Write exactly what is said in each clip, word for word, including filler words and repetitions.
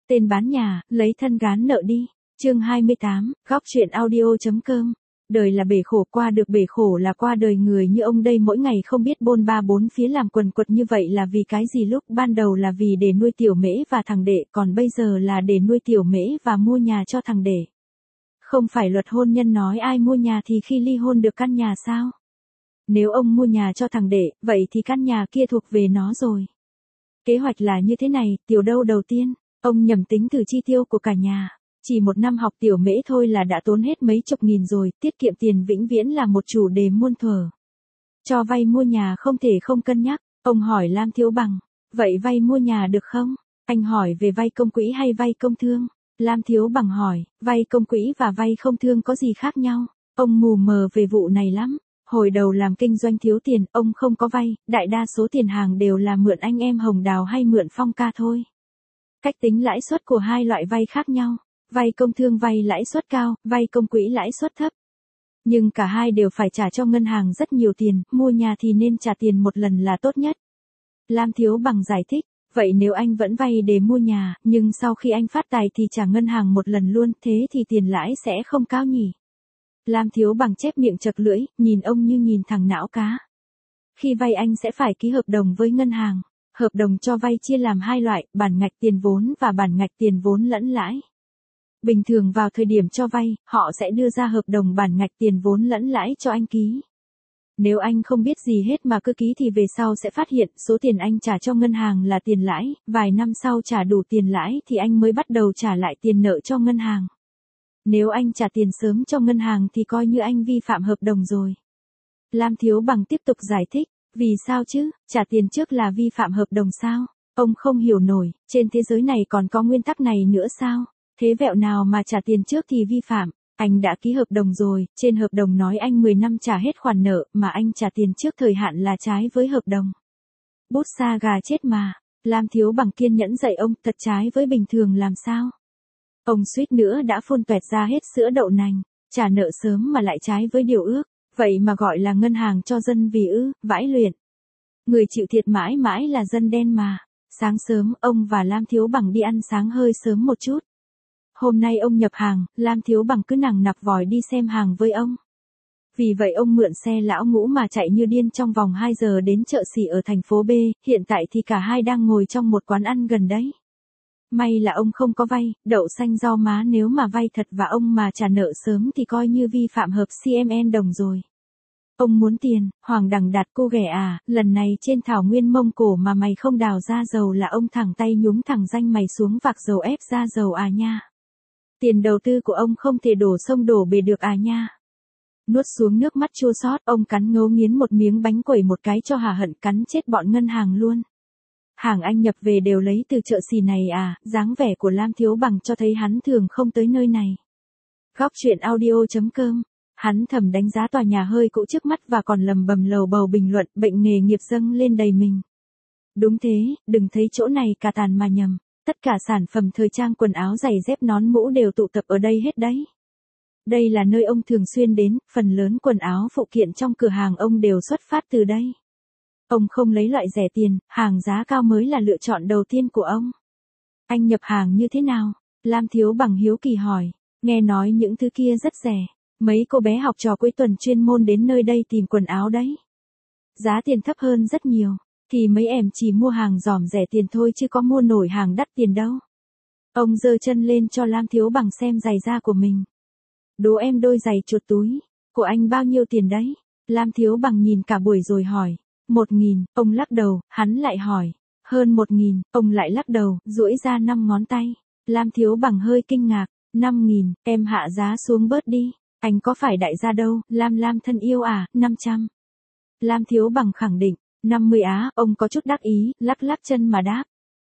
Tên bán nhà, lấy thân gán nợ đi. Chương hai mươi tám, góc chuyện audio.com. Đời là bể khổ, qua được bể khổ là qua đời. Người như ông đây mỗi ngày không biết bôn ba bốn phía làm quần quật như vậy là vì cái gì? Lúc ban đầu là vì để nuôi tiểu mễ và thằng đệ, còn bây giờ là để nuôi tiểu mễ và mua nhà cho thằng đệ. Không phải luật hôn nhân nói ai mua nhà thì khi ly hôn được căn nhà sao? Nếu ông mua nhà cho thằng đệ, vậy thì căn nhà kia thuộc về nó rồi. Kế hoạch là như thế này, tiểu đâu đầu tiên, ông nhầm tính từ chi tiêu của cả nhà. Chỉ một năm học tiểu mễ thôi là đã tốn hết mấy chục nghìn rồi, tiết kiệm tiền vĩnh viễn là một chủ đề muôn thuở. Cho vay mua nhà không thể không cân nhắc, ông hỏi Lam Thiếu Bằng, vậy vay mua nhà được không? Anh hỏi về vay công quỹ hay vay công thương? Lam Thiếu Bằng hỏi, vay công quỹ và vay không thương có gì khác nhau? Ông mù mờ về vụ này lắm. Hồi đầu làm kinh doanh thiếu tiền, ông không có vay, đại đa số tiền hàng đều là mượn anh em Hồng Đào hay mượn Phong Ca thôi. Cách tính lãi suất của hai loại vay khác nhau. Vay công thương vay lãi suất cao, vay công quỹ lãi suất thấp. Nhưng cả hai đều phải trả cho ngân hàng rất nhiều tiền, mua nhà thì nên trả tiền một lần là tốt nhất. Lam Thiếu Bằng giải thích, vậy nếu anh vẫn vay để mua nhà, nhưng sau khi anh phát tài thì trả ngân hàng một lần luôn, thế thì tiền lãi sẽ không cao nhỉ? Lam Thiếu Bằng chép miệng chật lưỡi, nhìn ông như nhìn thằng não cá. Khi vay anh sẽ phải ký hợp đồng với ngân hàng. Hợp đồng cho vay chia làm hai loại, bản ngạch tiền vốn và bản ngạch tiền vốn lẫn lãi. Bình thường vào thời điểm cho vay, họ sẽ đưa ra hợp đồng bản ngạch tiền vốn lẫn lãi cho anh ký. Nếu anh không biết gì hết mà cứ ký thì về sau sẽ phát hiện số tiền anh trả cho ngân hàng là tiền lãi, vài năm sau trả đủ tiền lãi thì anh mới bắt đầu trả lại tiền nợ cho ngân hàng. Nếu anh trả tiền sớm cho ngân hàng thì coi như anh vi phạm hợp đồng rồi. Lam Thiếu Bằng tiếp tục giải thích, vì sao chứ, trả tiền trước là vi phạm hợp đồng sao? Ông không hiểu nổi, trên thế giới này còn có nguyên tắc này nữa sao? Thế vẹo nào mà trả tiền trước thì vi phạm? Anh đã ký hợp đồng rồi, trên hợp đồng nói anh mười năm trả hết khoản nợ, mà anh trả tiền trước thời hạn là trái với hợp đồng. Bút sa gà chết mà. Lam Thiếu Bằng kiên nhẫn dạy ông, thật trái với bình thường làm sao? Ông suýt nữa đã phun toẹt ra hết sữa đậu nành, trả nợ sớm mà lại trái với điều ước, vậy mà gọi là ngân hàng cho dân vì ư, vãi luyện. Người chịu thiệt mãi mãi là dân đen mà. Sáng sớm, ông và Lam Thiếu Bằng đi ăn sáng hơi sớm một chút. Hôm nay ông nhập hàng, Lam Thiếu Bằng cứ nằng nặc vòi đi xem hàng với ông. Vì vậy ông mượn xe lão Ngũ mà chạy như điên trong vòng hai giờ đến chợ xỉ ở thành phố B, hiện tại thì cả hai đang ngồi trong một quán ăn gần đấy. May là ông không có vay, đậu xanh rau má, nếu mà vay thật và ông mà trả nợ sớm thì coi như vi phạm hợp xê em en đồng rồi. Ông muốn tiền, Hoàng Đằng Đạt cô ghẻ à, lần này trên thảo nguyên Mông Cổ mà mày không đào ra dầu là ông thẳng tay nhúng thẳng danh mày xuống vạc dầu ép ra dầu à nha. Tiền đầu tư của ông không thể đổ sông đổ bể được à nha. Nuốt xuống nước mắt chua xót, ông cắn ngấu nghiến một miếng bánh quẩy một cái cho hả hận, cắn chết bọn ngân hàng luôn. Hàng anh nhập về đều lấy từ chợ xỉ này à? Dáng vẻ của Lam Thiếu Bằng cho thấy hắn thường không tới nơi này. Góc chuyện audio.com. Hắn thầm đánh giá tòa nhà hơi cũ trước mắt và còn lầm bầm lầu bầu bình luận, bệnh nghề nghiệp dâng lên đầy mình. Đúng thế, đừng thấy chỗ này cả tàn mà nhầm. Tất cả sản phẩm thời trang, quần áo, giày dép, nón mũ đều tụ tập ở đây hết đấy. Đây là nơi ông thường xuyên đến, phần lớn quần áo phụ kiện trong cửa hàng ông đều xuất phát từ đây. Ông không lấy loại rẻ tiền, hàng giá cao mới là lựa chọn đầu tiên của ông. Anh nhập hàng như thế nào? Lam Thiếu Bằng hiếu kỳ hỏi. Nghe nói những thứ kia rất rẻ. Mấy cô bé học trò cuối tuần chuyên môn đến nơi đây tìm quần áo đấy. Giá tiền thấp hơn rất nhiều. Thì mấy em chỉ mua hàng giòm rẻ tiền thôi chứ có mua nổi hàng đắt tiền đâu. Ông giơ chân lên cho Lam Thiếu Bằng xem giày da của mình. Đố em đôi giày chuột túi. Của anh bao nhiêu tiền đấy? Lam Thiếu Bằng nhìn cả buổi rồi hỏi. Một nghìn, ông lắc đầu, hắn lại hỏi. Hơn một nghìn, ông lại lắc đầu, duỗi ra năm ngón tay. Lam Thiếu Bằng hơi kinh ngạc. Năm nghìn, em hạ giá xuống bớt đi. Anh có phải đại gia đâu, Lam Lam thân yêu à, năm trăm. Lam Thiếu Bằng khẳng định. năm mươi á, ông có chút đắc ý, lắc lắc chân mà đáp.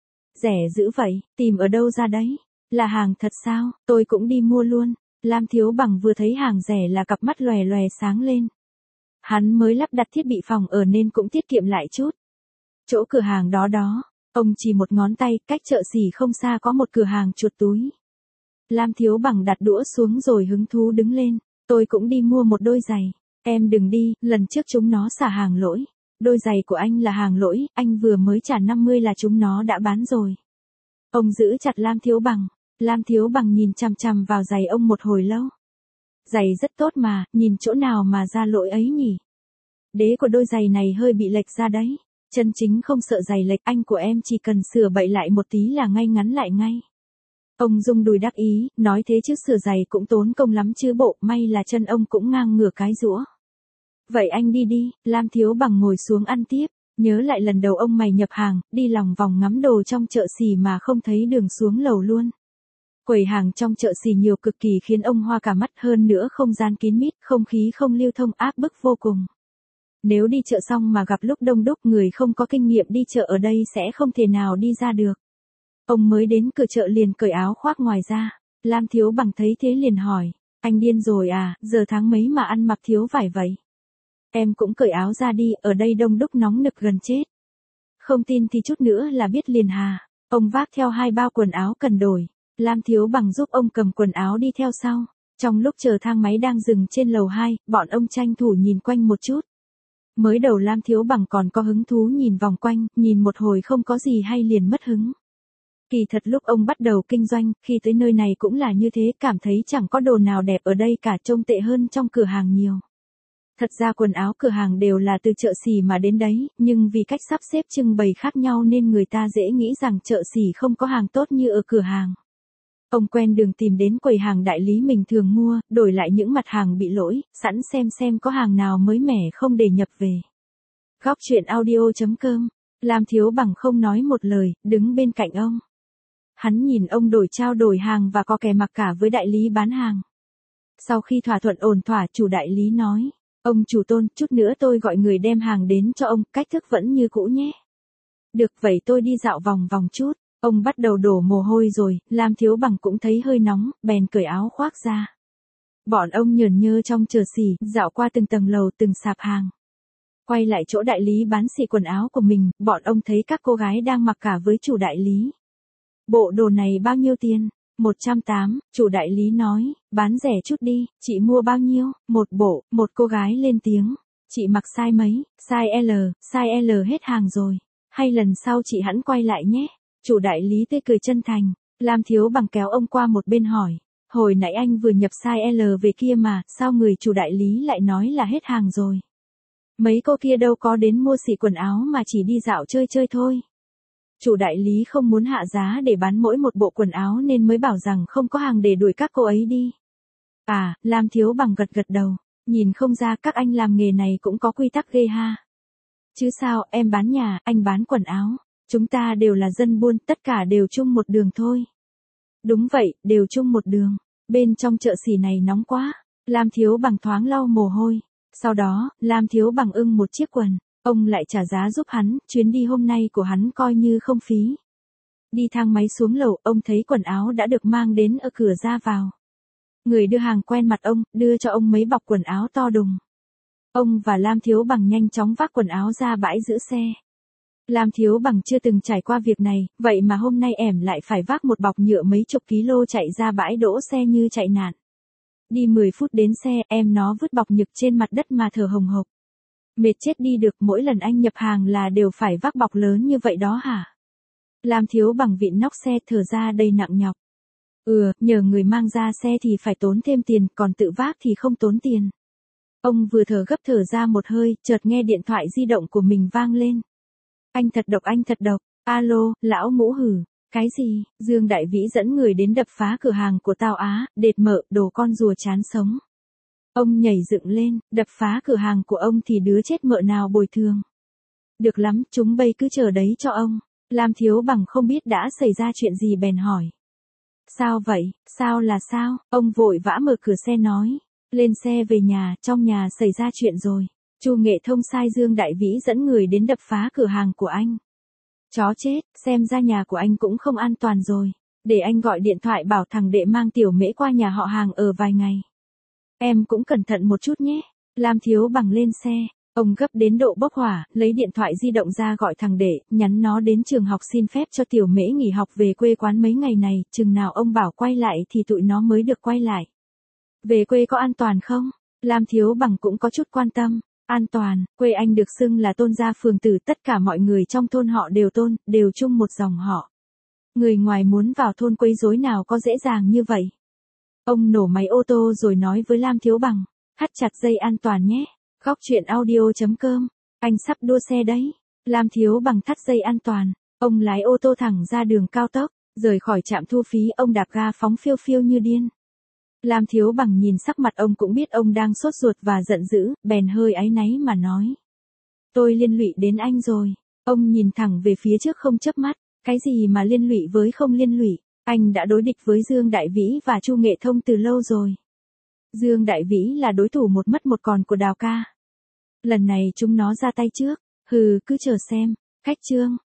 Rẻ dữ vậy, tìm ở đâu ra đấy? Là hàng thật sao, tôi cũng đi mua luôn. Lam Thiếu Bằng vừa thấy hàng rẻ là cặp mắt lòe lòe sáng lên. Hắn mới lắp đặt thiết bị phòng ở nên cũng tiết kiệm lại chút. Chỗ cửa hàng đó đó, ông chỉ một ngón tay, cách chợ xỉ không xa có một cửa hàng chuột túi. Lam Thiếu Bằng đặt đũa xuống rồi hứng thú đứng lên. Tôi cũng đi mua một đôi giày. Em đừng đi, lần trước chúng nó xả hàng lỗi. Đôi giày của anh là hàng lỗi, anh vừa mới trả năm mươi là chúng nó đã bán rồi. Ông giữ chặt Lam Thiếu Bằng. Lam Thiếu Bằng nhìn chằm chằm vào giày ông một hồi lâu. Giày rất tốt mà, nhìn chỗ nào mà ra lỗi ấy nhỉ? Đế của đôi giày này hơi bị lệch ra đấy. Chân chính không sợ giày lệch, anh của em chỉ cần sửa bậy lại một tí là ngay ngắn lại ngay. Ông rung đùi đắc ý, nói thế chứ sửa giày cũng tốn công lắm chứ bộ, may là chân ông cũng ngang ngửa cái rũa. Vậy anh đi đi, Lam Thiếu Bằng ngồi xuống ăn tiếp, nhớ lại lần đầu ông mày nhập hàng, đi lòng vòng ngắm đồ trong chợ xỉ mà không thấy đường xuống lầu luôn. Quầy hàng trong chợ xỉ nhiều cực kỳ khiến ông hoa cả mắt, hơn nữa không gian kín mít, không khí không lưu thông áp bức vô cùng. Nếu đi chợ xong mà gặp lúc đông đúc, người không có kinh nghiệm đi chợ ở đây sẽ không thể nào đi ra được. Ông mới đến cửa chợ liền cởi áo khoác ngoài ra. Lam Thiếu Bằng thấy thế liền hỏi, anh điên rồi à, giờ tháng mấy mà ăn mặc thiếu vải vậy? Em cũng cởi áo ra đi, ở đây đông đúc nóng nực gần chết. Không tin thì chút nữa là biết liền hà. Ông vác theo hai bao quần áo cần đổi. Lam Thiếu Bằng giúp ông cầm quần áo đi theo sau. Trong lúc chờ thang máy đang dừng trên lầu hai, bọn ông tranh thủ nhìn quanh một chút. Mới đầu Lam Thiếu Bằng còn có hứng thú nhìn vòng quanh, nhìn một hồi không có gì hay liền mất hứng. Kỳ thật lúc ông bắt đầu kinh doanh, khi tới nơi này cũng là như thế, cảm thấy chẳng có đồ nào đẹp ở đây cả, trông tệ hơn trong cửa hàng nhiều. Thật ra quần áo cửa hàng đều là từ chợ xỉ mà đến đấy, nhưng vì cách sắp xếp trưng bày khác nhau nên người ta dễ nghĩ rằng chợ xỉ không có hàng tốt như ở cửa hàng. Ông quen đường tìm đến quầy hàng đại lý mình thường mua, đổi lại những mặt hàng bị lỗi, sẵn xem xem có hàng nào mới mẻ không để nhập về. Góc truyện audio chấm com. Lam Thiếu Bằng không nói một lời, đứng bên cạnh ông. Hắn nhìn ông đổi trao đổi hàng và có kè mặc cả với đại lý bán hàng. Sau khi thỏa thuận ổn thỏa, chủ đại lý nói, ông chủ Tôn, chút nữa tôi gọi người đem hàng đến cho ông, cách thức vẫn như cũ nhé. Được, vậy tôi đi dạo vòng vòng chút. Ông bắt đầu đổ mồ hôi rồi, Lam Thiếu Bằng cũng thấy hơi nóng, bèn cởi áo khoác ra. Bọn ông nhởn nhơ trong chợ xỉ, dạo qua từng tầng lầu, từng sạp hàng. Quay lại chỗ đại lý bán xỉ quần áo của mình, bọn ông thấy các cô gái đang mặc cả với chủ đại lý. Bộ đồ này bao nhiêu tiền? một trăm tám, chủ đại lý nói, bán rẻ chút đi, chị mua bao nhiêu? Một bộ, một cô gái lên tiếng. Chị mặc size mấy? Size L, size L hết hàng rồi. Hay lần sau chị hẵng quay lại nhé. Chủ đại lý tươi cười chân thành. Lam Thiếu Bằng kéo ông qua một bên hỏi, hồi nãy anh vừa nhập size L về kia mà, sao người chủ đại lý lại nói là hết hàng rồi? Mấy cô kia đâu có đến mua xỉ quần áo mà chỉ đi dạo chơi chơi thôi. Chủ đại lý không muốn hạ giá để bán mỗi một bộ quần áo nên mới bảo rằng không có hàng để đuổi các cô ấy đi. À, Lam Thiếu Bằng gật gật đầu, nhìn không ra các anh làm nghề này cũng có quy tắc ghê ha. Chứ sao, em bán nhà, anh bán quần áo. Chúng ta đều là dân buôn, tất cả đều chung một đường thôi. Đúng vậy, đều chung một đường. Bên trong chợ xỉ này nóng quá. Lam Thiếu Bằng thoáng lau mồ hôi. Sau đó, Lam Thiếu Bằng ưng một chiếc quần. Ông lại trả giá giúp hắn, chuyến đi hôm nay của hắn coi như không phí. Đi thang máy xuống lầu, ông thấy quần áo đã được mang đến ở cửa ra vào. Người đưa hàng quen mặt ông, đưa cho ông mấy bọc quần áo to đùng. Ông và Lam Thiếu Bằng nhanh chóng vác quần áo ra bãi giữ xe. Lam Thiếu Bằng chưa từng trải qua việc này, vậy mà hôm nay ẻm lại phải vác một bọc nhựa mấy chục kg chạy ra bãi đỗ xe như chạy nạn. Đi mười phút đến xe, em nó vứt bọc nhựa trên mặt đất mà thở hồng hộc. Mệt chết đi được, mỗi lần anh nhập hàng là đều phải vác bọc lớn như vậy đó hả? Lam Thiếu Bằng vịn nóc xe thở ra đầy nặng nhọc. Ừ, nhờ người mang ra xe thì phải tốn thêm tiền, còn tự vác thì không tốn tiền. Ông vừa thở gấp thở ra một hơi, chợt nghe điện thoại di động của mình vang lên. Anh thật độc, anh thật độc. Alo, lão Ngũ hử. Cái gì? Dương Đại Vĩ dẫn người đến đập phá cửa hàng của tao á, đệt mợ, đồ con rùa chán sống. Ông nhảy dựng lên, đập phá cửa hàng của ông thì đứa chết mợ nào bồi thường. Được lắm, chúng bây cứ chờ đấy cho ông. Lam Thiếu Bằng không biết đã xảy ra chuyện gì bèn hỏi. Sao vậy, sao là sao? Ông vội vã mở cửa xe nói. Lên xe về nhà, trong nhà xảy ra chuyện rồi. Chu Nghệ Thông sai Dương Đại Vĩ dẫn người đến đập phá cửa hàng của anh. Chó chết, xem ra nhà của anh cũng không an toàn rồi. Để anh gọi điện thoại bảo thằng đệ mang tiểu mễ qua nhà họ hàng ở vài ngày. Em cũng cẩn thận một chút nhé. Lam Thiếu Bằng lên xe. Ông gấp đến độ bốc hỏa, lấy điện thoại di động ra gọi thằng đệ, nhắn nó đến trường học xin phép cho tiểu mễ nghỉ học về quê quán mấy ngày này, chừng nào ông bảo quay lại thì tụi nó mới được quay lại. Về quê có an toàn không? Lam Thiếu Bằng cũng có chút quan tâm. An toàn, quê anh được xưng là Tôn gia phường tử, tất cả mọi người trong thôn họ đều Tôn, đều chung một dòng họ. Người ngoài muốn vào thôn quấy rối nào có dễ dàng như vậy. Ông nổ máy ô tô rồi nói với Lam Thiếu Bằng, thắt chặt dây an toàn nhé. Góc truyện audio.com, anh sắp đua xe đấy. Lam Thiếu Bằng thắt dây an toàn, ông lái ô tô thẳng ra đường cao tốc, rời khỏi trạm thu phí ông đạp ga phóng phiêu phiêu như điên. Lam Thiếu Bằng nhìn sắc mặt ông cũng biết ông đang sốt ruột và giận dữ, bèn hơi áy náy mà nói. Tôi liên lụy đến anh rồi. Ông nhìn thẳng về phía trước không chớp mắt, cái gì mà liên lụy với không liên lụy, anh đã đối địch với Dương Đại Vĩ và Chu Nghệ Thông từ lâu rồi. Dương Đại Vĩ là đối thủ một mất một còn của Đào ca. Lần này chúng nó ra tay trước, hừ cứ chờ xem, khách trương.